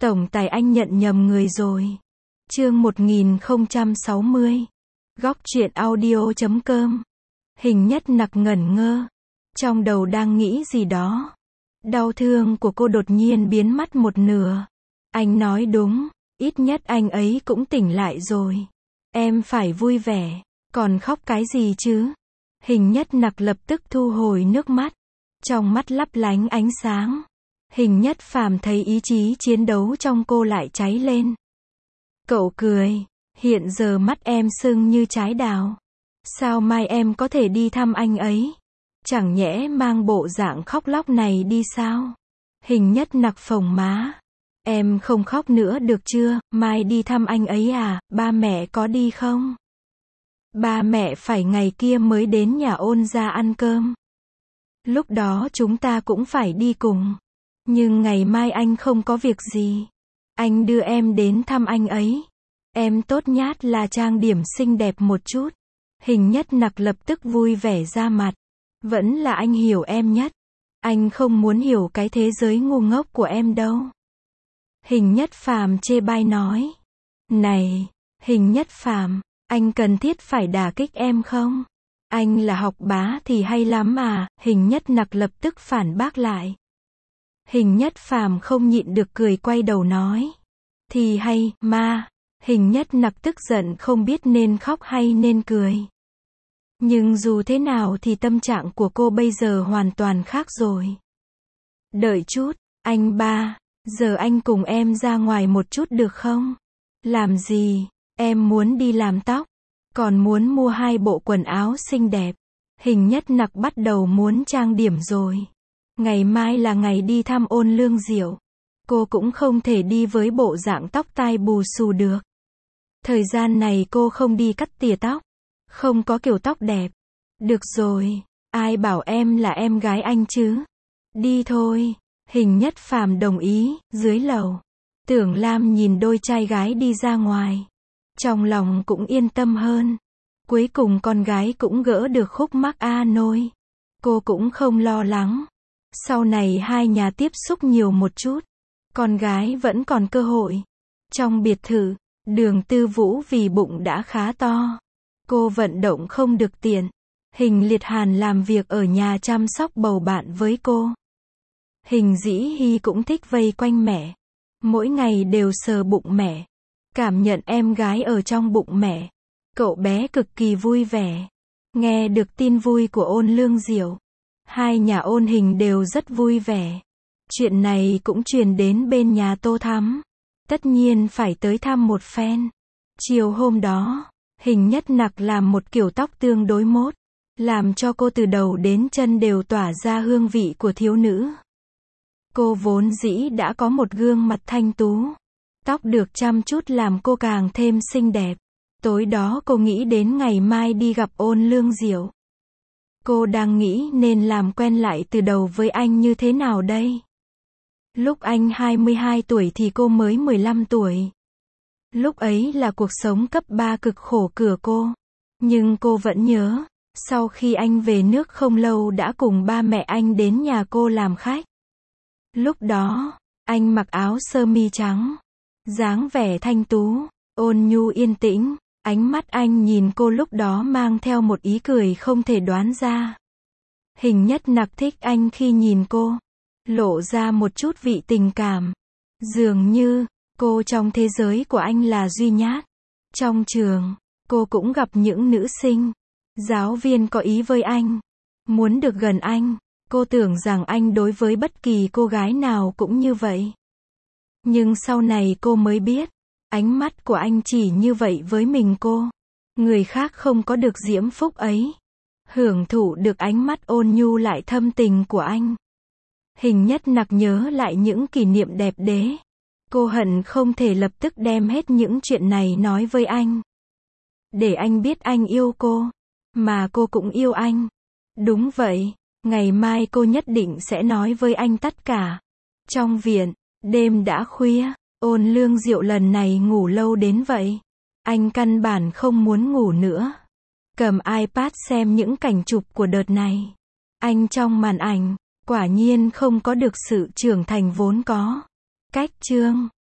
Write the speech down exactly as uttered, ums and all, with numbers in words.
Tổng tài anh nhận nhầm người rồi. Chương một nghìn không trăm sáu mươi. Góc truyện audio chấm com. Hình Nhất Nặc ngẩn ngơ. Trong đầu đang nghĩ gì đó. Đau thương của cô đột nhiên biến mất một nửa. Anh nói đúng, ít nhất anh ấy cũng tỉnh lại rồi. Em phải vui vẻ, còn khóc cái gì chứ? Hình Nhất Nặc lập tức thu hồi nước mắt. Trong mắt lấp lánh ánh sáng. Hình Nhất Phàm thấy ý chí chiến đấu trong cô lại cháy lên. Cậu cười, hiện giờ mắt em sưng như trái đào. Sao mai em có thể đi thăm anh ấy? Chẳng nhẽ mang bộ dạng khóc lóc này đi sao? Hình Nhất Nặc phồng má. Em không khóc nữa được chưa, mai đi thăm anh ấy à, ba mẹ có đi không? Ba mẹ phải ngày kia mới đến nhà Ôn gia ăn cơm. Lúc đó chúng ta cũng phải đi cùng. Nhưng ngày mai anh không có việc gì. Anh đưa em đến thăm anh ấy. Em tốt nhất là trang điểm xinh đẹp một chút. Hình Nhất Nặc lập tức vui vẻ ra mặt. Vẫn là anh hiểu em nhất. Anh không muốn hiểu cái thế giới ngu ngốc của em đâu. Hình Nhất Phàm chê bai nói. Này, Hình Nhất Phàm, anh cần thiết phải đả kích em không? Anh là học bá thì hay lắm à, Hình Nhất Nặc lập tức phản bác lại. Hình Nhất Phàm không nhịn được cười quay đầu nói. Thì hay, ma. Hình Nhất Nặc tức giận không biết nên khóc hay nên cười. Nhưng dù thế nào thì tâm trạng của cô bây giờ hoàn toàn khác rồi. Đợi chút, anh ba, giờ anh cùng em ra ngoài một chút được không? Làm gì? Em muốn đi làm tóc, còn muốn mua hai bộ quần áo xinh đẹp. Hình Nhất Nặc bắt đầu muốn trang điểm rồi. Ngày mai là ngày đi thăm Ôn Lương Diệu. Cô cũng không thể đi với bộ dạng tóc tai bù xù được. Thời gian này cô không đi cắt tỉa tóc. Không có kiểu tóc đẹp. Được rồi, ai bảo em là em gái anh chứ? Đi thôi. Hình Nhất Phàm đồng ý. Dưới lầu, Tưởng Lam nhìn đôi trai gái đi ra ngoài. Trong lòng cũng yên tâm hơn. Cuối cùng con gái cũng gỡ được khúc mắc a nôi. Cô cũng không lo lắng. Sau này hai nhà tiếp xúc nhiều một chút. Con gái vẫn còn cơ hội. Trong biệt thự, Đường Tư Vũ vì bụng đã khá to. Cô vận động không được tiện. Hình Liệt Hàn làm việc ở nhà chăm sóc bầu bạn với cô. Hình Dĩ Hy cũng thích vây quanh mẹ. Mỗi ngày đều sờ bụng mẹ. Cảm nhận em gái ở trong bụng mẹ. Cậu bé cực kỳ vui vẻ. Nghe được tin vui của Ôn Lương Diệu. Hai nhà Ôn Hình đều rất vui vẻ. Chuyện này cũng truyền đến bên nhà Tô Thắm. Tất nhiên phải tới thăm một phen. Chiều hôm đó, Hình Nhất Nặc làm một kiểu tóc tương đối mốt. Làm cho cô từ đầu đến chân đều tỏa ra hương vị của thiếu nữ. Cô vốn dĩ đã có một gương mặt thanh tú. Tóc được chăm chút làm cô càng thêm xinh đẹp. Tối đó cô nghĩ đến ngày mai đi gặp Ôn Lương Diệu. Cô đang nghĩ nên làm quen lại từ đầu với anh như thế nào đây? Lúc anh hai mươi hai tuổi thì cô mới mười lăm tuổi. Lúc ấy là cuộc sống cấp ba cực khổ của cô. Nhưng cô vẫn nhớ, sau khi anh về nước không lâu đã cùng ba mẹ anh đến nhà cô làm khách. Lúc đó, anh mặc áo sơ mi trắng. Dáng vẻ thanh tú, ôn nhu yên tĩnh. Ánh mắt anh nhìn cô lúc đó mang theo một ý cười không thể đoán ra. Hình Nhất Nặc thích anh khi nhìn cô. Lộ ra một chút vị tình cảm. Dường như, cô trong thế giới của anh là duy nhất. Trong trường, cô cũng gặp những nữ sinh. Giáo viên có ý với anh. Muốn được gần anh. Cô tưởng rằng anh đối với bất kỳ cô gái nào cũng như vậy. Nhưng sau này cô mới biết. Ánh mắt của anh chỉ như vậy với mình cô. Người khác không có được diễm phúc ấy. Hưởng thụ được ánh mắt ôn nhu lại thâm tình của anh. Hình Nhất Nặc nhớ lại những kỷ niệm đẹp đẽ. Cô hận không thể lập tức đem hết những chuyện này nói với anh. Để anh biết anh yêu cô. Mà cô cũng yêu anh. Đúng vậy, ngày mai cô nhất định sẽ nói với anh tất cả. Trong viện, đêm đã khuya. Ôn Lương Diệu lần này ngủ lâu đến vậy. Anh căn bản không muốn ngủ nữa. Cầm iPad xem những cảnh chụp của đợt này. Anh trong màn ảnh, quả nhiên không có được sự trưởng thành vốn có. Cách chương